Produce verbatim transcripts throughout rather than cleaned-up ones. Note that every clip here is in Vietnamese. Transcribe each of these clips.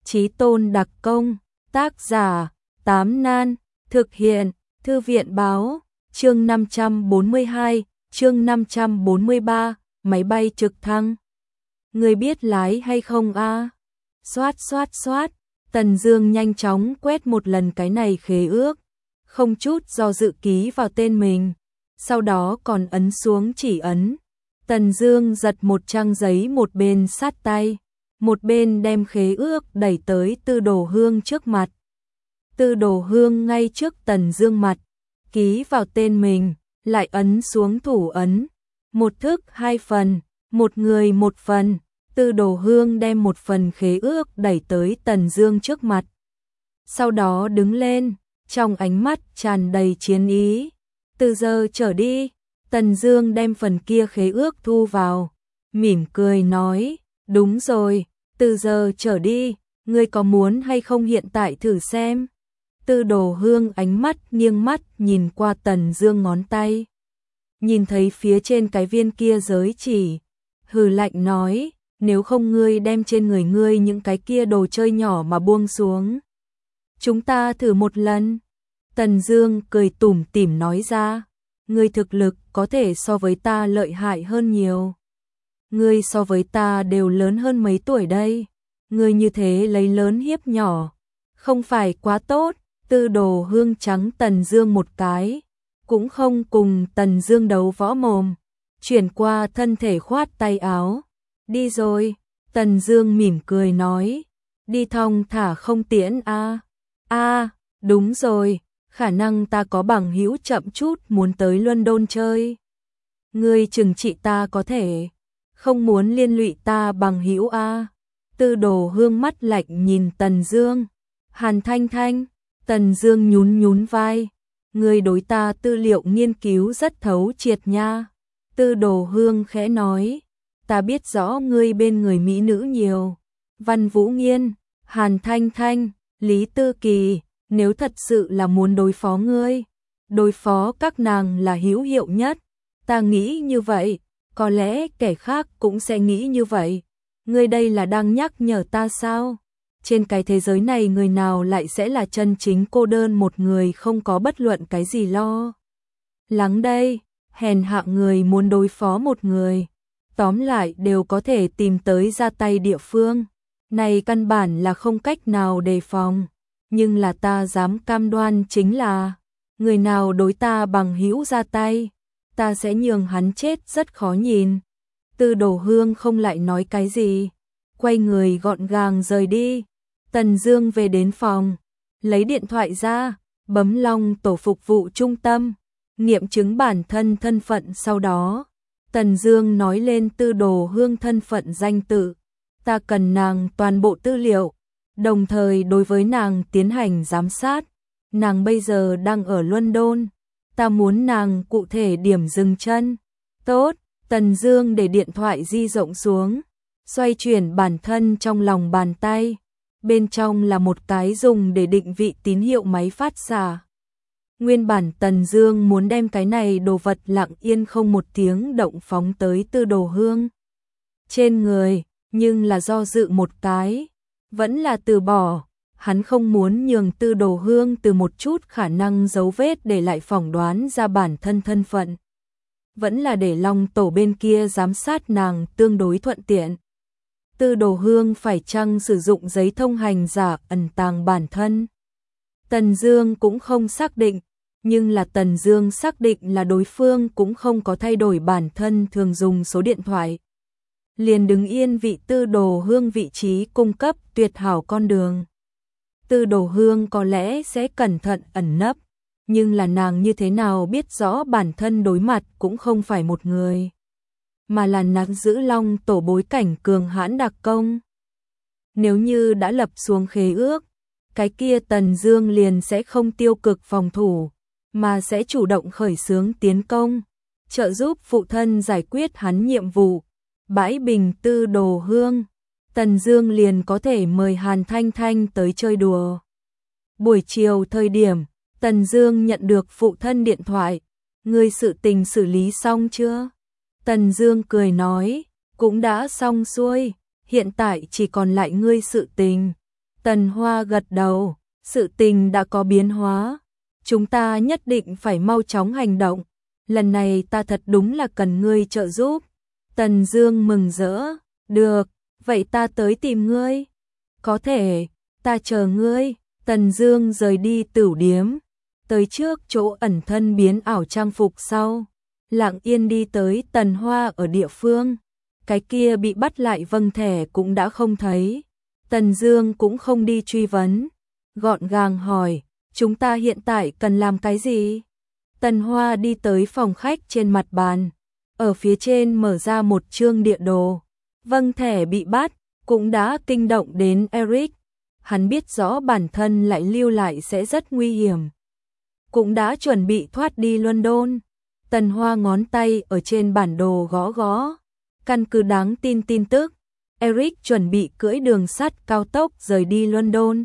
Chí tôn đặc công, tác giả, Tám Nan, thực hiện, Thư viện báo, chương năm trăm bốn mươi hai, chương năm trăm bốn mươi ba, máy bay trực thăng. Người biết lái hay không a? À? Xoát xoát xoát, Tần Dương nhanh chóng quét một lần cái này khế ước, không chút do dự ký vào tên mình, sau đó còn ấn xuống chỉ ấn. Tần Dương giật một trang giấy một bên sát tay, một bên đem khế ước đẩy tới Tư Đồ Hương trước mặt. Tư Đồ Hương ngay trước Tần Dương mặt, ký vào tên mình, lại ấn xuống thủ ấn. Một thức hai phần, một người một phần. Tư Đồ Hương đem một phần khế ước đẩy tới Tần Dương trước mặt. Sau đó đứng lên, trong ánh mắt tràn đầy chiến ý. Từ giờ trở đi, Tần Dương đem phần kia khế ước thu vào, mỉm cười nói, đúng rồi, từ giờ trở đi, ngươi có muốn hay không hiện tại thử xem? Tư Đồ Hương ánh mắt nghiêng mắt nhìn qua Tần Dương ngón tay. Nhìn thấy phía trên cái viên kia giới chỉ, hừ lạnh nói, nếu không ngươi đem trên người ngươi những cái kia đồ chơi nhỏ mà buông xuống. Chúng ta thử một lần. Tần Dương cười tủm tỉm nói ra, ngươi thực lực có thể so với ta lợi hại hơn nhiều. Ngươi so với ta đều lớn hơn mấy tuổi đây. Ngươi như thế lấy lớn hiếp nhỏ, không phải quá tốt. Tư Đồ Hương trắng Tần Dương một cái, cũng không cùng Tần Dương đấu võ mồm, chuyển qua thân thể khoát tay áo. Đi rồi, Tần Dương mỉm cười nói, đi thong thả không tiễn a. À. A, à, đúng rồi, khả năng ta có bằng hữu chậm chút muốn tới London chơi. Ngươi chừng trị ta có thể, không muốn liên lụy ta bằng hữu a. À. Tư Đồ Hương mắt lạnh nhìn Tần Dương. Hàn Thanh Thanh, Tần Dương nhún nhún vai, ngươi đối ta tư liệu nghiên cứu rất thấu triệt nha. Tư Đồ Hương khẽ nói, ta biết rõ ngươi bên người mỹ nữ nhiều. Văn Vũ Nghiên, Hàn Thanh Thanh, Lý Tư Kỳ, nếu thật sự là muốn đối phó ngươi, đối phó các nàng là hữu hiệu nhất. Ta nghĩ như vậy, có lẽ kẻ khác cũng sẽ nghĩ như vậy. Ngươi đây là đang nhắc nhở ta sao? Trên cái thế giới này người nào lại sẽ là chân chính cô đơn một người không có bất luận cái gì lo lắng đây, hèn hạ người muốn đối phó một người, tóm lại đều có thể tìm tới ra tay địa phương. Này căn bản là không cách nào đề phòng, nhưng là ta dám cam đoan chính là, người nào đối ta bằng hữu ra tay, ta sẽ nhường hắn chết rất khó nhìn. Tư Đồ Hương không lại nói cái gì, quay người gọn gàng rời đi. Tần Dương về đến phòng, lấy điện thoại ra, bấm long tổ phục vụ trung tâm, nghiệm chứng bản thân thân phận. Sau đó, Tần Dương nói lên Tư Đồ Hương thân phận danh tự, ta cần nàng toàn bộ tư liệu, đồng thời đối với nàng tiến hành giám sát. Nàng bây giờ đang ở London, ta muốn nàng cụ thể điểm dừng chân. Tốt, Tần Dương để điện thoại di rộng xuống, xoay chuyển bản thân trong lòng bàn tay. Bên trong là một cái dùng để định vị tín hiệu máy phát xạ. Nguyên bản Tần Dương muốn đem cái này đồ vật lặng yên không một tiếng động phóng tới Tư Đồ Hương trên người, nhưng là do dự một cái, vẫn là từ bỏ. Hắn không muốn nhường Tư Đồ Hương từ một chút khả năng dấu vết để lại phỏng đoán ra bản thân thân phận. Vẫn là để Long tổ bên kia giám sát nàng tương đối thuận tiện. Tư Đồ Hương phải chăng sử dụng giấy thông hành giả ẩn tàng bản thân? Tần Dương cũng không xác định, nhưng là Tần Dương xác định là đối phương cũng không có thay đổi bản thân thường dùng số điện thoại. Liền đứng yên vị Tư Đồ Hương vị trí cung cấp tuyệt hảo con đường. Tư Đồ Hương có lẽ sẽ cẩn thận ẩn nấp, nhưng là nàng như thế nào biết rõ bản thân đối mặt cũng không phải một người, mà là nắm giữ Long tổ bối cảnh cường hãn đặc công. Nếu như đã lập xuống khế ước, cái kia Tần Dương liền sẽ không tiêu cực phòng thủ, mà sẽ chủ động khởi xướng tiến công, trợ giúp phụ thân giải quyết hắn nhiệm vụ, bãi bình Tư Đồ Hương. Tần Dương liền có thể mời Hàn Thanh Thanh tới chơi đùa. Buổi chiều thời điểm, Tần Dương nhận được phụ thân điện thoại, ngươi sự tình xử lý xong chưa? Tần Dương cười nói, cũng đã xong xuôi, hiện tại chỉ còn lại ngươi sự tình. Tần Hoa gật đầu, sự tình đã có biến hóa. Chúng ta nhất định phải mau chóng hành động. Lần này ta thật đúng là cần ngươi trợ giúp. Tần Dương mừng rỡ, được, vậy ta tới tìm ngươi. Có thể, ta chờ ngươi. Tần Dương rời đi tửu điếm, tới trước chỗ ẩn thân biến ảo trang phục sau, lặng yên đi tới Tần Hoa ở địa phương. Cái kia bị bắt lại vâng thẻ cũng đã không thấy. Tần Dương cũng không đi truy vấn, gọn gàng hỏi, chúng ta hiện tại cần làm cái gì? Tần Hoa đi tới phòng khách trên mặt bàn, ở phía trên mở ra một chương địa đồ. Vâng thẻ bị bắt, cũng đã kinh động đến Eric. Hắn biết rõ bản thân lại lưu lại sẽ rất nguy hiểm. Cũng đã chuẩn bị thoát đi London. Tần Hoa ngón tay ở trên bản đồ gõ gõ. Căn cứ đáng tin tin tức, Eric chuẩn bị cưỡi đường sắt cao tốc rời đi London,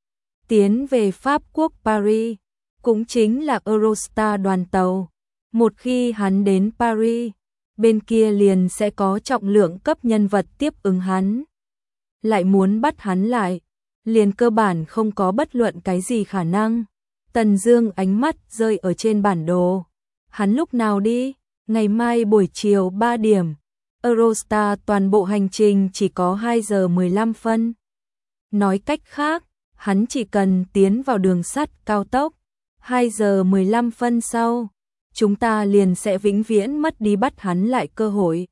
tiến về Pháp quốc Paris, cũng chính là Eurostar đoàn tàu. Một khi hắn đến Paris, bên kia liền sẽ có trọng lượng cấp nhân vật tiếp ứng hắn. Lại muốn bắt hắn lại, liền cơ bản không có bất luận cái gì khả năng. Tần Dương ánh mắt rơi ở trên bản đồ. Hắn lúc nào đi? Ngày mai buổi chiều ba điểm. Eurostar toàn bộ hành trình chỉ có hai giờ mười lăm phân. Nói cách khác, hắn chỉ cần tiến vào đường sắt cao tốc, hai giờ mười lăm phân sau, chúng ta liền sẽ vĩnh viễn mất đi bắt hắn lại cơ hội.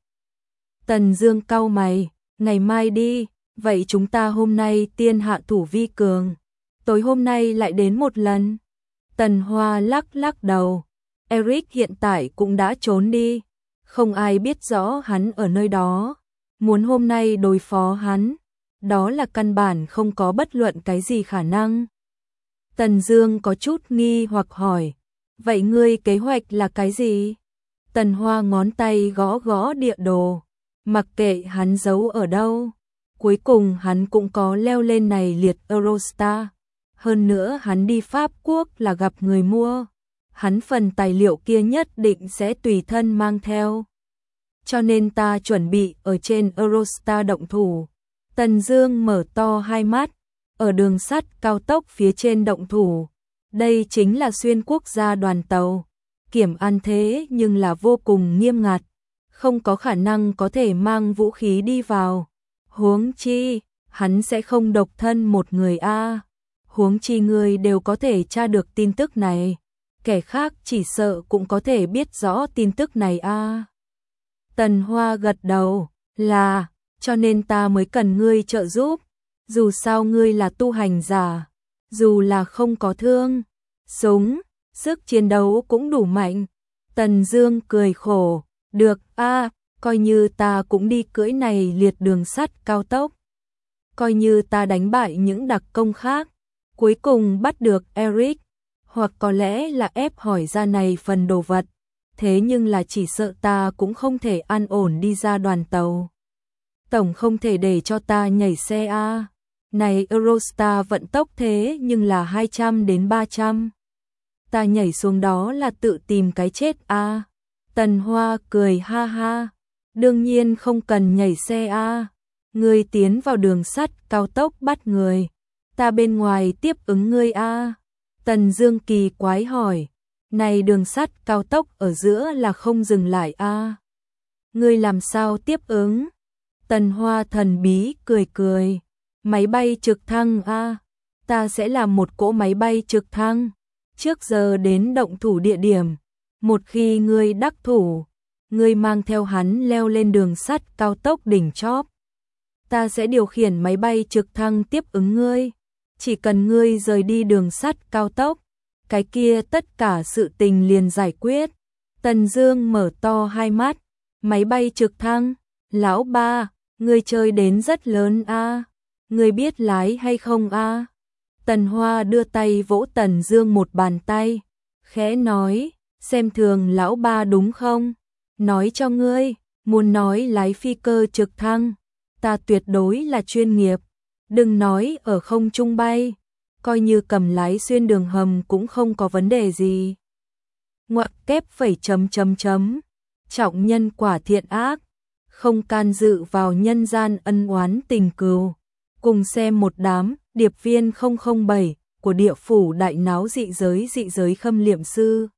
Tần Dương cau mày, ngày mai đi, vậy chúng ta hôm nay tiên hạ thủ vi cường, tối hôm nay lại đến một lần. Tần Hoa lắc lắc đầu, Eric hiện tại cũng đã trốn đi, không ai biết rõ hắn ở nơi đó. Muốn hôm nay đối phó hắn, đó là căn bản không có bất luận cái gì khả năng. Tần Dương có chút nghi hoặc hỏi, vậy ngươi kế hoạch là cái gì? Tần Hoa ngón tay gõ gõ địa đồ, mặc kệ hắn giấu ở đâu, cuối cùng hắn cũng có leo lên này liệt Eurostar. Hơn nữa hắn đi Pháp quốc là gặp người mua, hắn phần tài liệu kia nhất định sẽ tùy thân mang theo. Cho nên ta chuẩn bị ở trên Eurostar động thủ. Tần Dương mở to hai mắt, ở đường sắt cao tốc phía trên động thủ. Đây chính là xuyên quốc gia đoàn tàu, kiểm an thế nhưng là vô cùng nghiêm ngặt, không có khả năng có thể mang vũ khí đi vào. Huống chi, hắn sẽ không độc thân một người a. Huống chi người đều có thể tra được tin tức này, kẻ khác chỉ sợ cũng có thể biết rõ tin tức này a. Tần Hoa gật đầu, là, cho nên ta mới cần ngươi trợ giúp. Dù sao ngươi là tu hành giả, dù là không có thương, súng, sức chiến đấu cũng đủ mạnh. Tần Dương cười khổ, được a, coi như ta cũng đi cưỡi này liệt đường sắt cao tốc. Coi như ta đánh bại những đặc công khác, cuối cùng bắt được Eric, hoặc có lẽ là ép hỏi ra này phần đồ vật. Thế nhưng là chỉ sợ ta cũng không thể an ổn đi ra đoàn tàu. Tổng không thể để cho ta nhảy xe a. Này Eurostar vận tốc thế nhưng là hai trăm đến ba trăm. Ta nhảy xuống đó là tự tìm cái chết a. Tần Hoa cười ha ha. Đương nhiên không cần nhảy xe a. Ngươi tiến vào đường sắt cao tốc bắt người, ta bên ngoài tiếp ứng ngươi a. Tần Dương kỳ quái hỏi, này đường sắt cao tốc ở giữa là không dừng lại a. Ngươi làm sao tiếp ứng? Tần Hoa thần bí cười cười, máy bay trực thăng a, ta sẽ làm một cỗ máy bay trực thăng, trước giờ đến động thủ địa điểm, một khi ngươi đắc thủ, ngươi mang theo hắn leo lên đường sắt cao tốc đỉnh chóp. Ta sẽ điều khiển máy bay trực thăng tiếp ứng ngươi, chỉ cần ngươi rời đi đường sắt cao tốc, cái kia tất cả sự tình liền giải quyết. Tần Dương mở to hai mắt, máy bay trực thăng, lão ba, ngươi chơi đến rất lớn a, ngươi biết lái hay không a? Tần Hoa đưa tay vỗ Tần Dương một bàn tay, khẽ nói, xem thường lão ba đúng không? Nói cho ngươi, muốn nói lái phi cơ trực thăng, ta tuyệt đối là chuyên nghiệp, đừng nói ở không trung bay, coi như cầm lái xuyên đường hầm cũng không có vấn đề gì. Ngoặc kép phẩy chấm chấm chấm, trọng nhân quả thiện ác, không can dự vào nhân gian ân oán tình cừu, Cùng xem một đám, điệp viên không không bảy của địa phủ đại náo dị giới dị giới khâm liệm sư.